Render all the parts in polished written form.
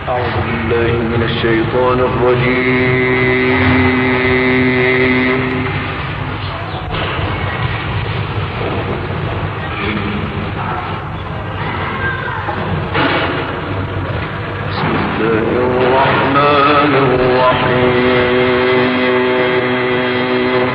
أعوذ بالله من الشيطان الرجيم. بسم الله الرحمن الرحيم.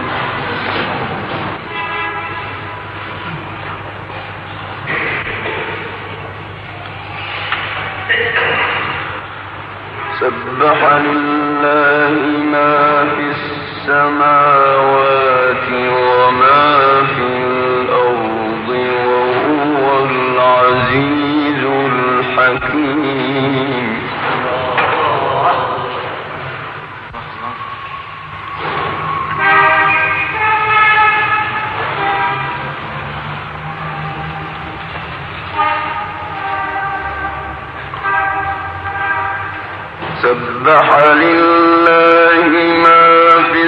سبح لله ما في السماوات وما في الأرض وهو العزيز الحكيم. سبح لله ما في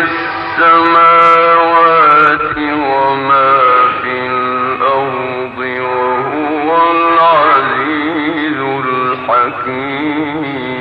السماوات وما في الأرض وهو العزيز الحكيم.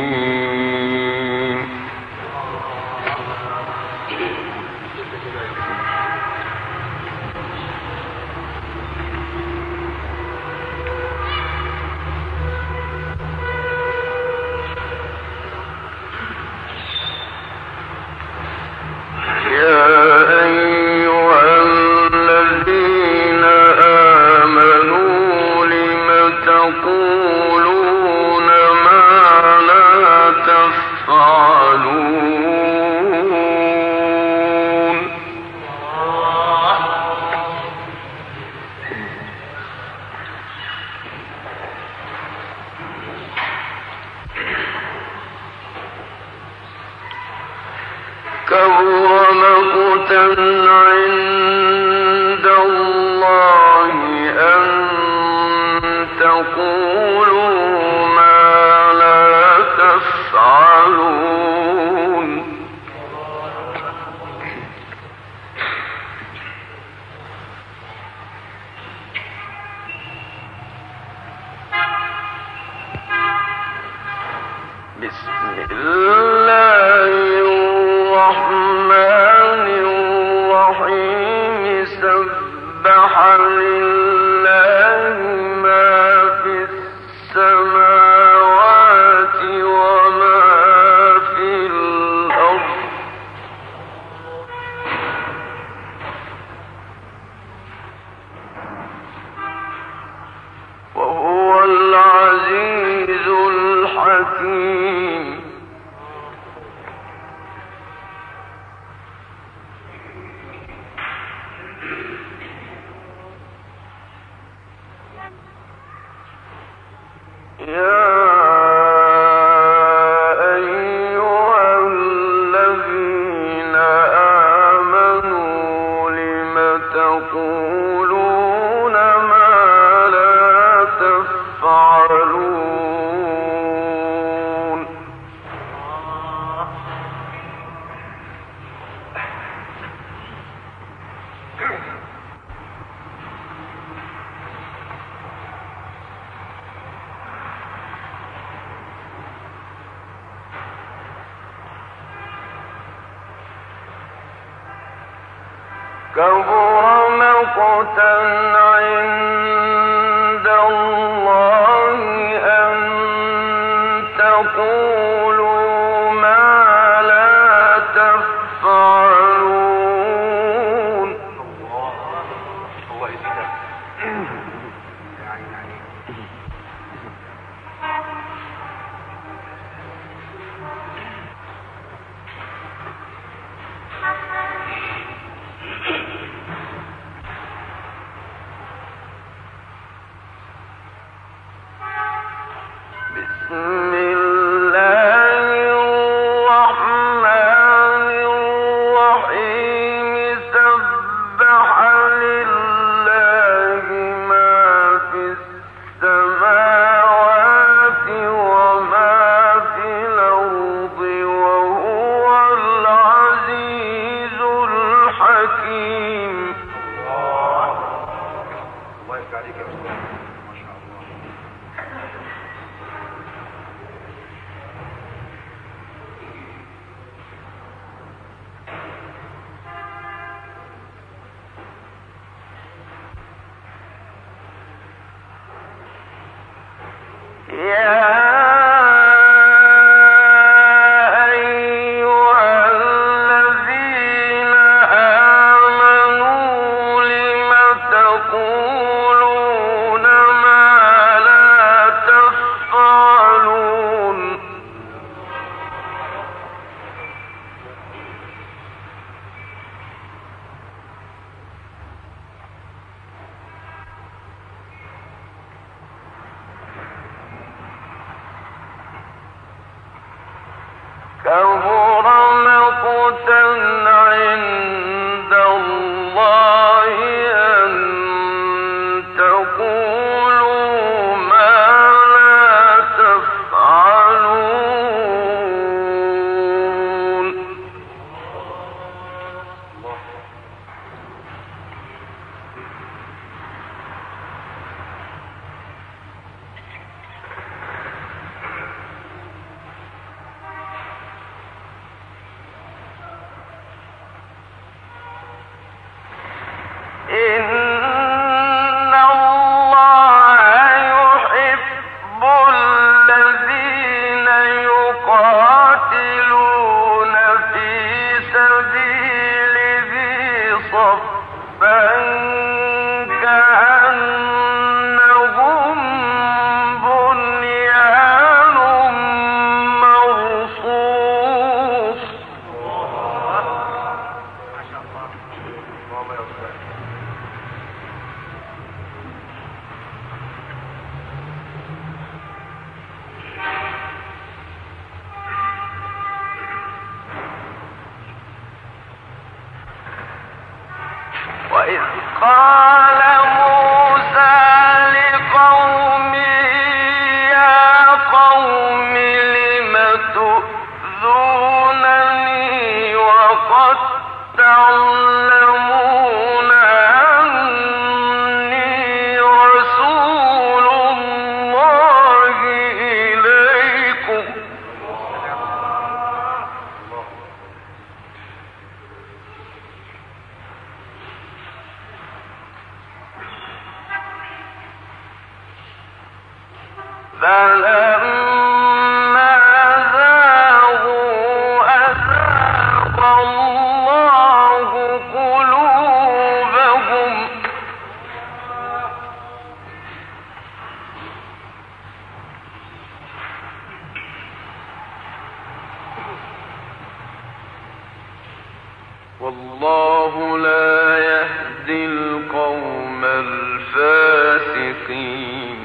كبر مقتا عند الله أن تقولوا ما لا تفعلون. بسم الله الرحمن الرحيم. سبح لله ما في السماوات وما في الأرض وهو العزيز الحكيم. كبر مقتا عند الله أن تقولوا ما لا تفعلون. الله يزيدك. بسم الله وإذ قال موسى لقومه يا قوم لم تؤذونني وقد تعلمون أني رسول الله إليكم فلما زاغوا أزاغ الله قلوبهم والله لا يهدي القوم الفاسقين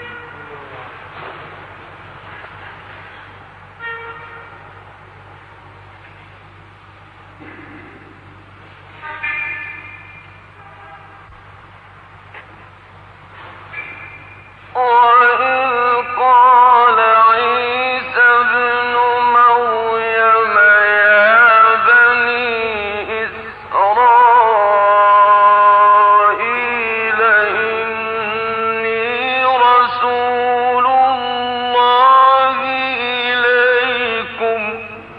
وإذ قال عيسى ابن مريم يا بني إسرائيل إني رسول الله إليكم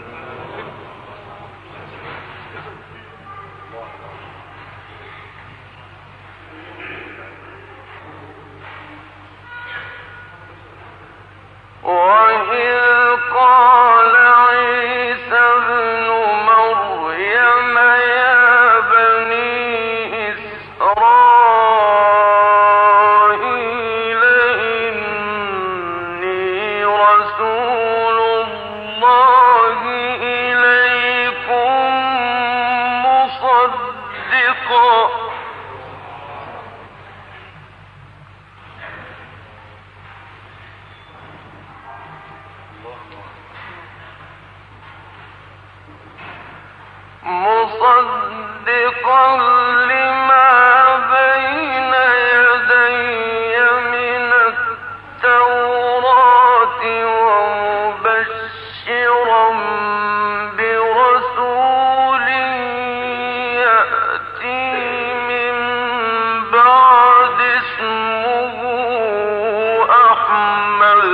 وإذ قال عيسى ابن مريم يا بني إسرائيل إني رسول الله إليكم مصدقا لما بين يدي من التوراة ومبشرا برسول يأتي من بعد اسمه أحمد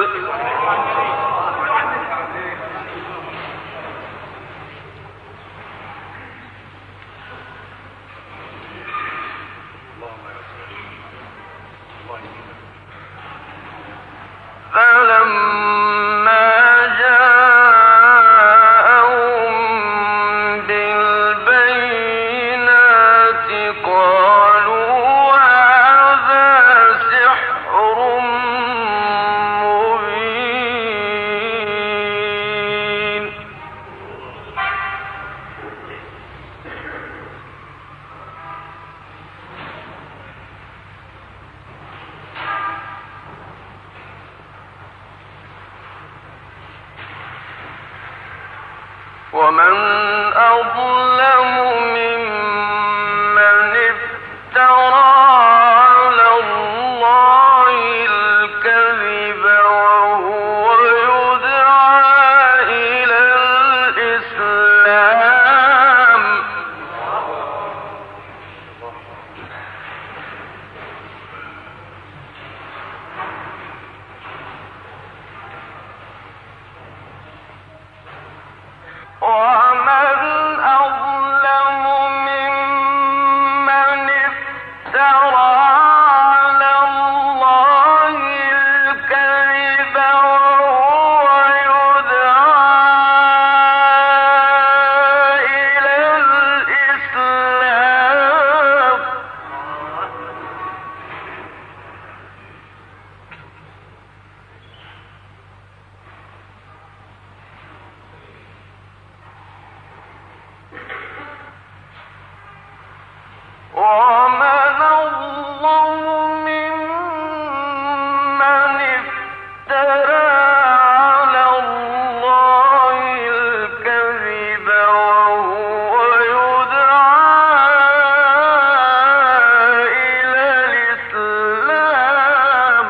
ومن أظلم ممن افترى على الله الكذب وهو يدعى إلى الإسلام. ومن أظلم ممن افترى على الله الكذب وهو يدعى إلى الإسلام. ومن أظلم ممن افترى على الله الكذب وهو يدعى إلى الإسلام.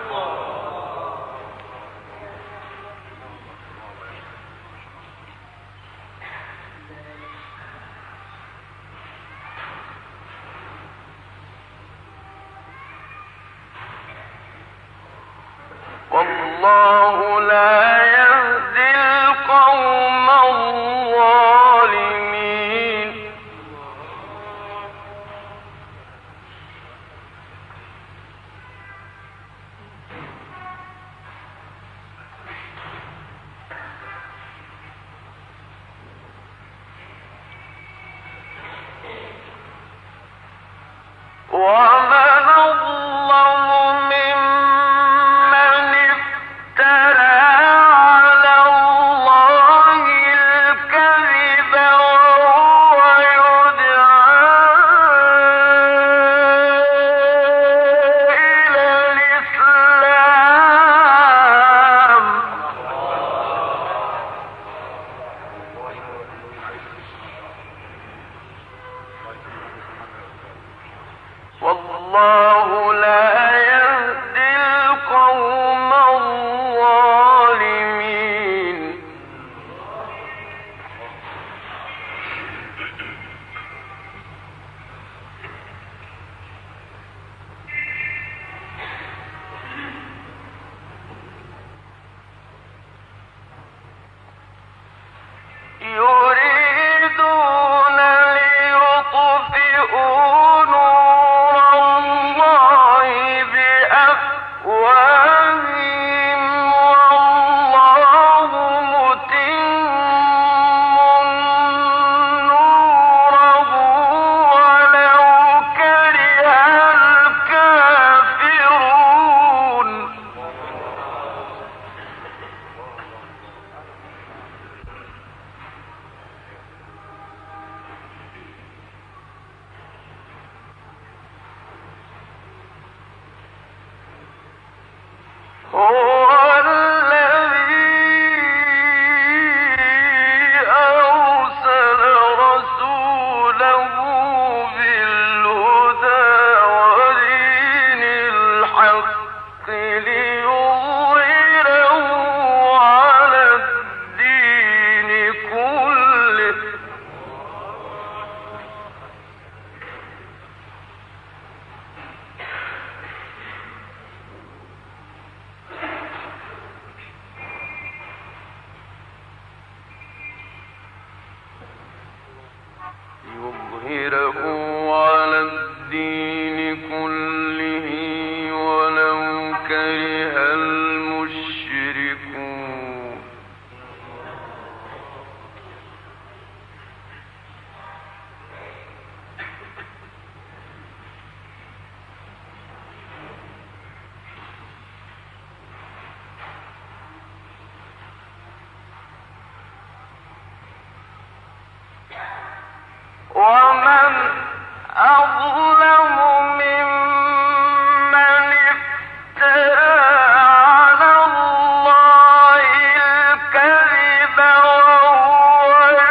والله لا يهدي القوم الظالمين. ومن أظلم ممن افترى على الله الكذب وهو يدعى إلى الإسلام. والله لا يهدي القوم الظالمين. يريدون ليطفئوا نور الله بأفواههم والله متم نوره ولو كره الكافرون. هو الذي أرسل رسوله بالهدى ودين الحق ليظهره على الدين كله. يظهره على الدين كله ولو كره المشركون. ومن أظلم ممن افترى على الله الكذب وهو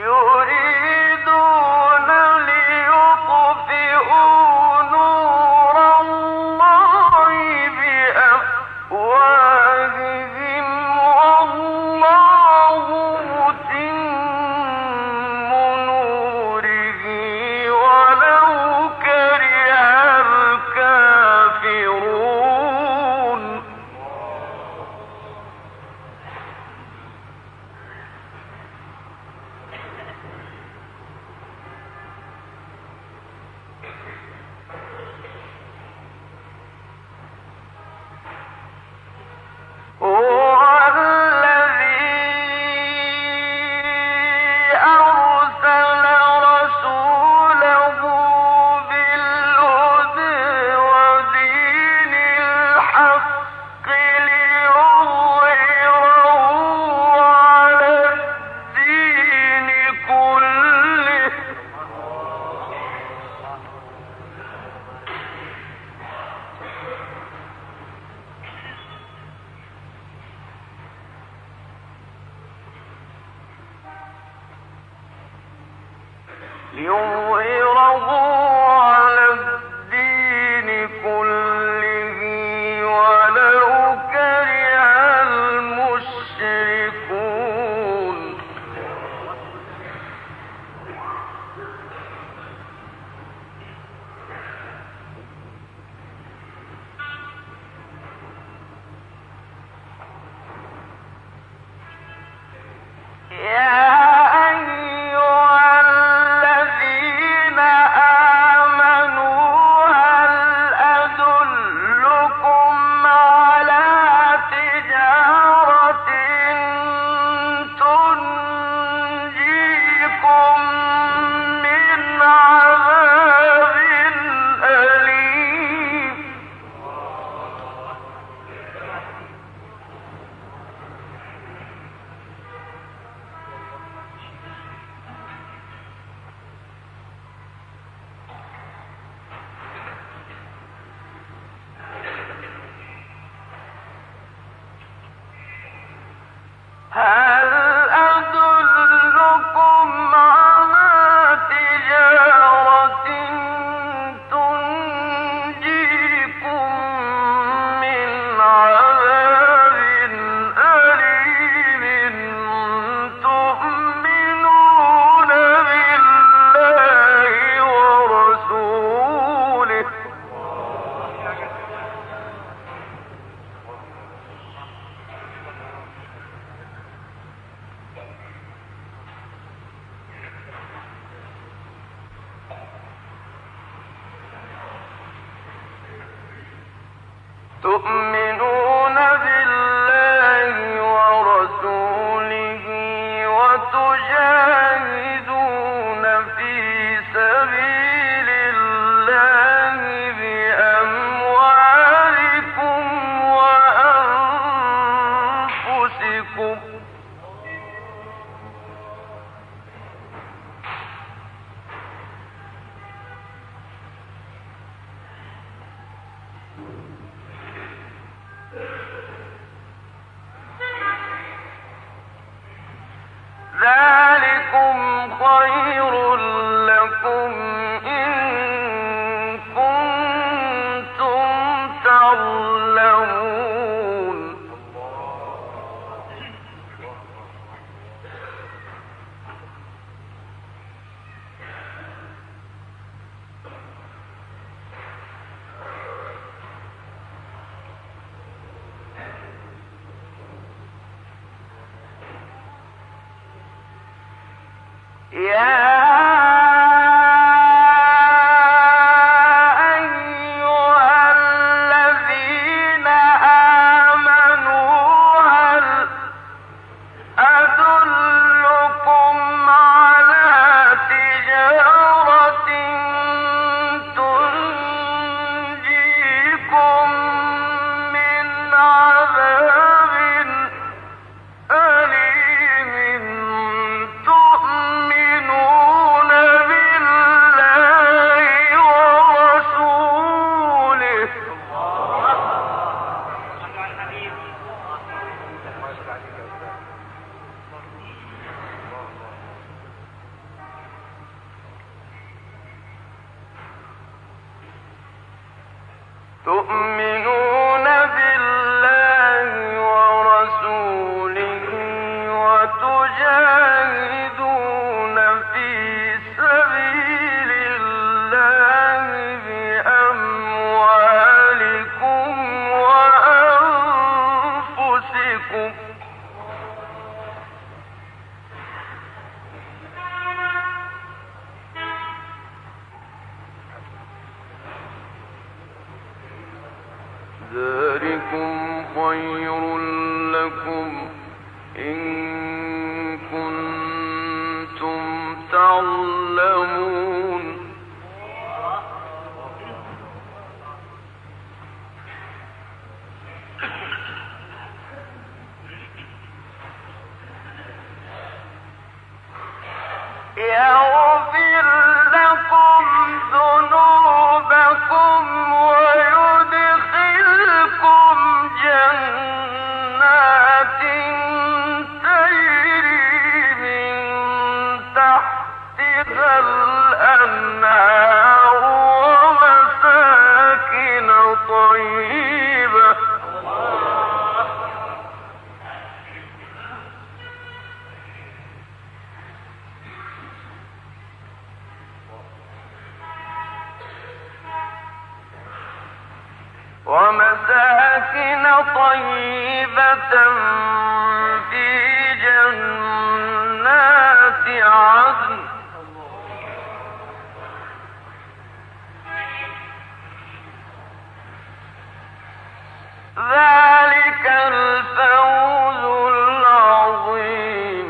تؤمنون بالله ورسوله وتجاهدون في سبيل الله بأموالكم وأنفسكم ذلكم خير لكم إن كنتم تعلمون يا تؤمنون تؤمنون بالله ورسوله وتجاهدون في سبيل الله بأموالكم وأنفسكم ذلكم خير لكم إن كنتم تعلمون يغفر لكم ذنوبكم ويدخلكم جنات تجري من تحتها الأنهار ومساكن طيبة في جنات عدن ذلك الفوز العظيم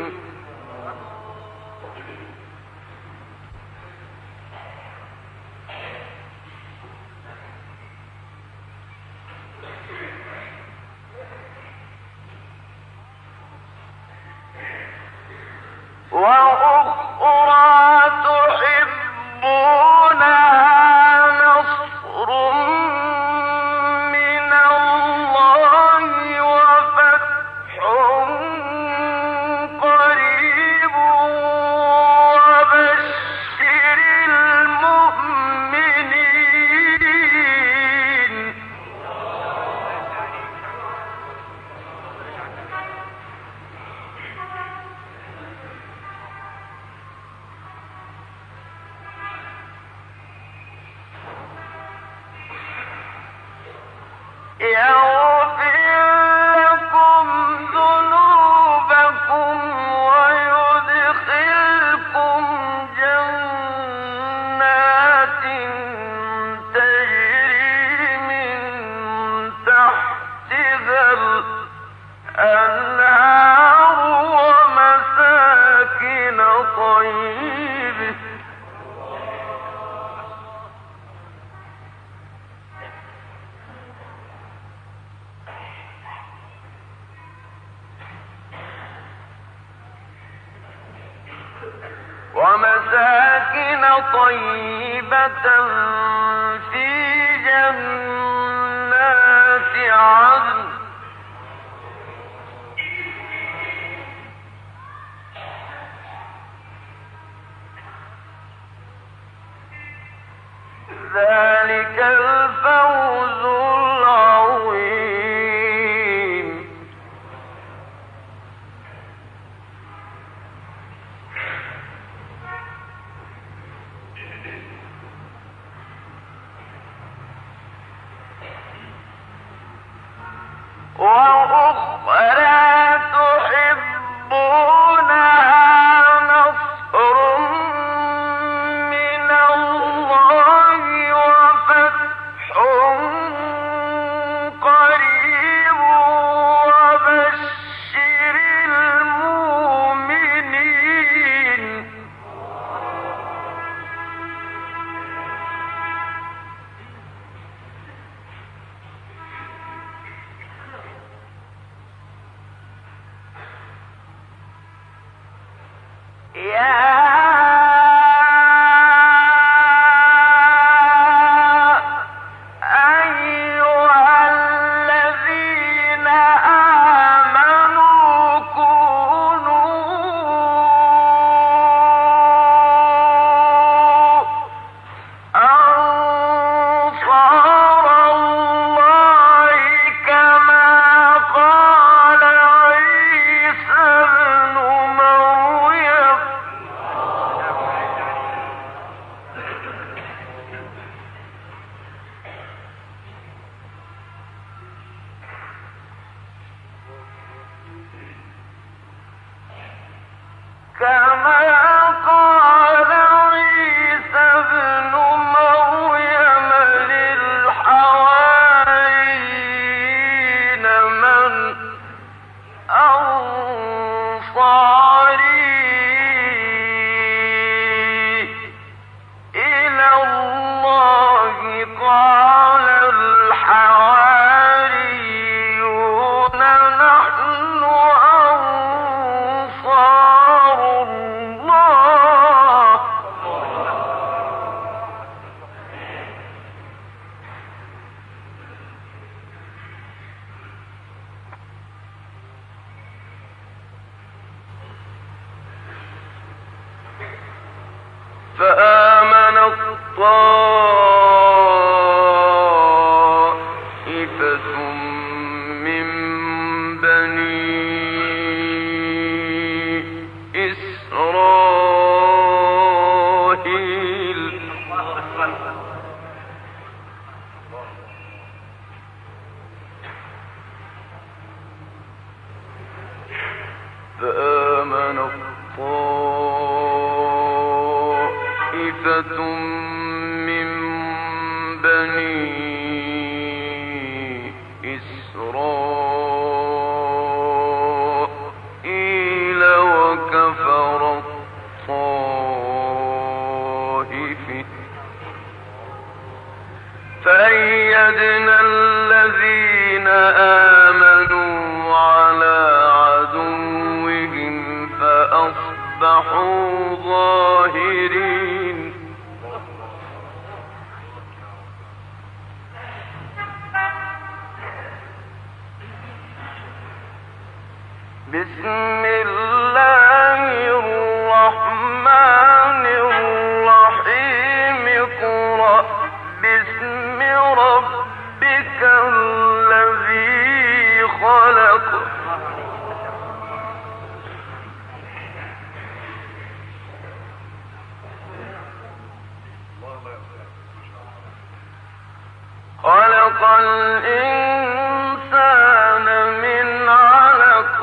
وأخرى تحبونها نصر من الله وفتح قريب وبشر المؤمنين يغفر لكم ذنوبكم ويدخلكم جنات تجري من تحتها الأنهار ومساكن طيبة في جنات عدن ذلك الفوز العظيم وأخرى تحبونها نصر من الله وفتح قريب وبشر المؤمنين أنصار فآمنت طائفة من بني إسرائيل من بني إسرائيل وكفرت طائفة فأيدنا الذين آمنوا على عدوهم فأصبحوا ظاهرين. بسم الله الرحمن الرحيم اقرأ باسم ربك الذي خلق خلق الإنسان من علق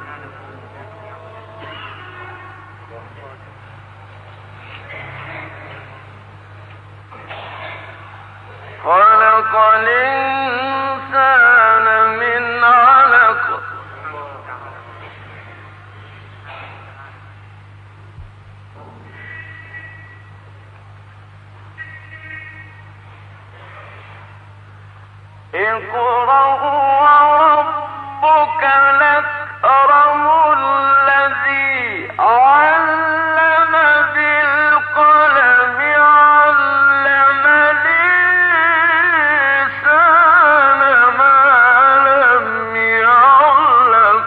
خلق الإنسان من علق اقرأ وربك الأكرم الذي علم بالقلم علم الإنسان ما لم يعلم.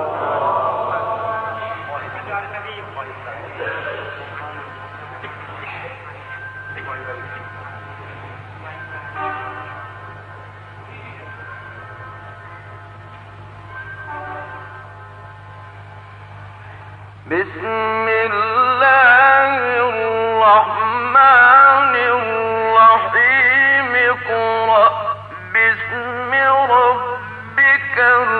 بسم الله الرحمن الرحيم اقرأ باسم ربك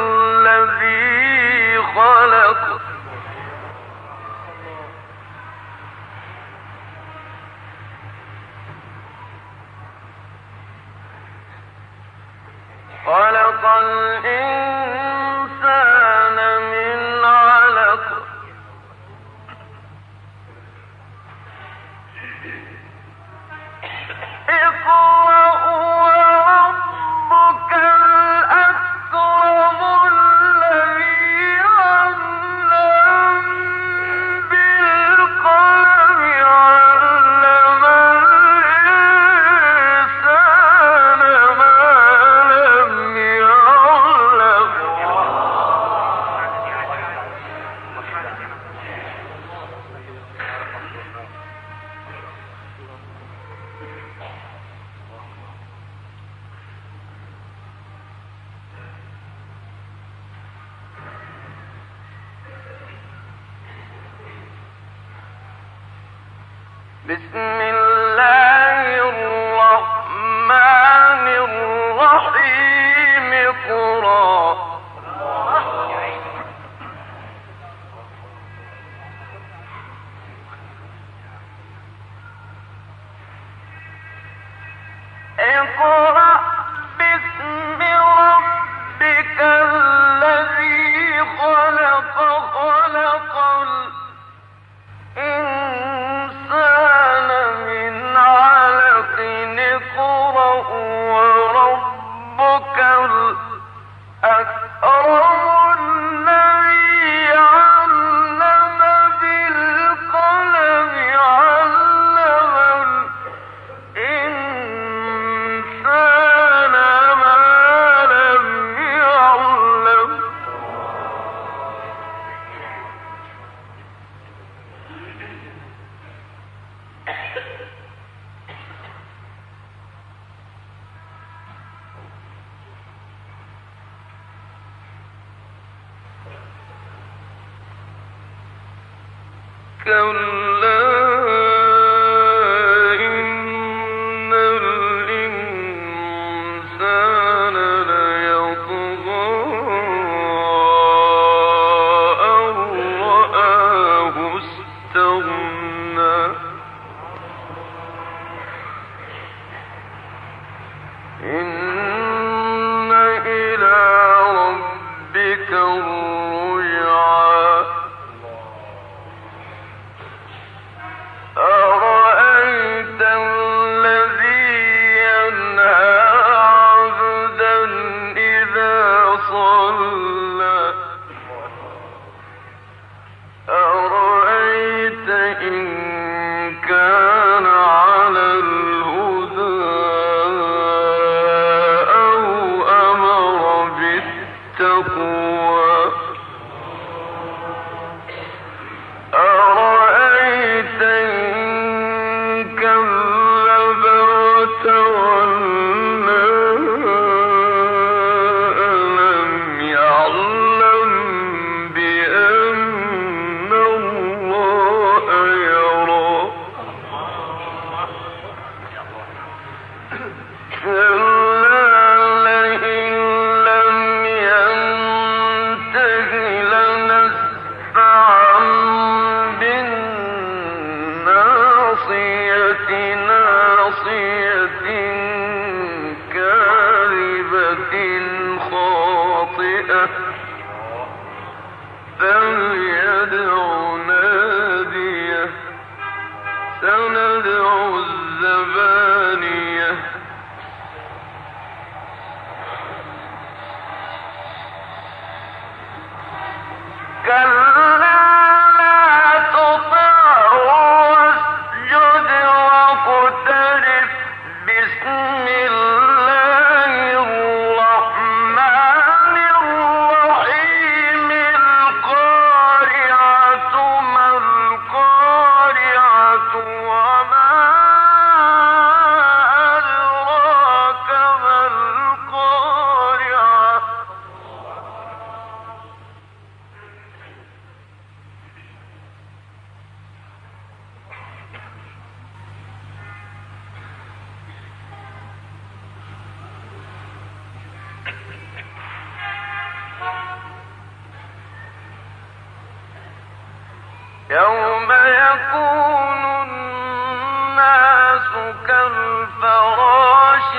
الذي خلق خلق الإنسان من علق اقرأ وربك الأكرم الذي علم بالقلم علم الإنسان ما لم يعلم. بسم الله الرحمن الرحيم اقرأ الإنسان من علق اقرأ وربك الأكرم الذي علم بالقلم علم الإنسان ما لم يعلم. كلا إن الإنسان ليطغى أن رآه استغنى إن إلى ربك الرجعى. أرأيت الذي ينهى عبدا إذا صلى أرأيت إن كان على الهدى أو أمر بالتقوى أرأيت إن كذب وتولى ألم يعلم بأن الله يرى كلا لئن لم ينته لنسفعا بالناصية ناصية كاذبة خاطئة فليدع ناديه سندع الزبانية كلا لا تطعه واسجد واقترب بسم الله الرحمن الرحيم القارعة ما القارعة وما أدراك ما القارعة يوم يكون الناس كالفراش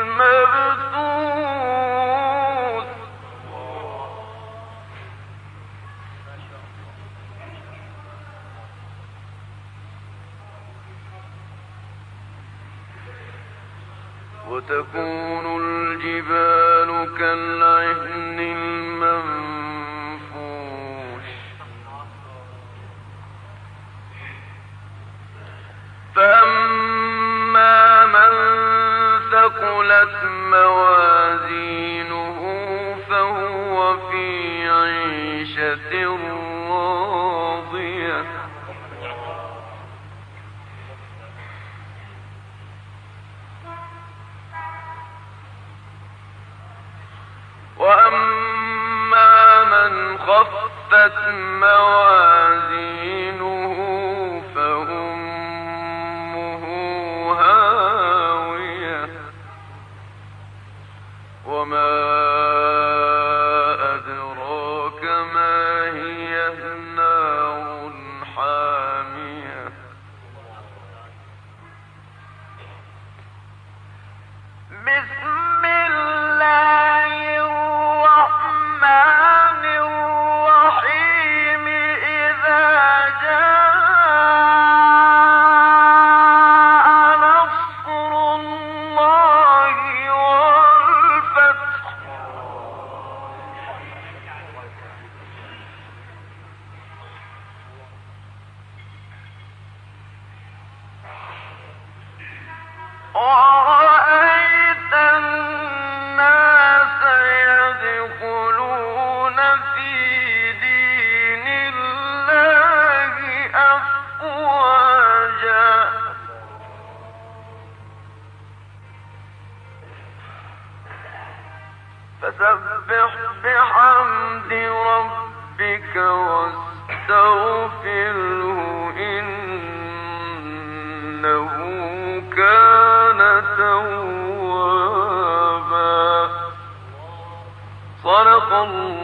المبثوث وتكون الجبال كالعهن المنفوش فأما من ثقلت موازينه فهو في عيشة راضية وأما من خفت موازينه فأمه هاوية وما أدراك ما هي نار حامية بسم الله الرحمن الرحيم إذا ورأيت الناس يدخلون في دين الله أفواجا فسبح بحمد ربك واستغفره إنه كان توابا. صدق الله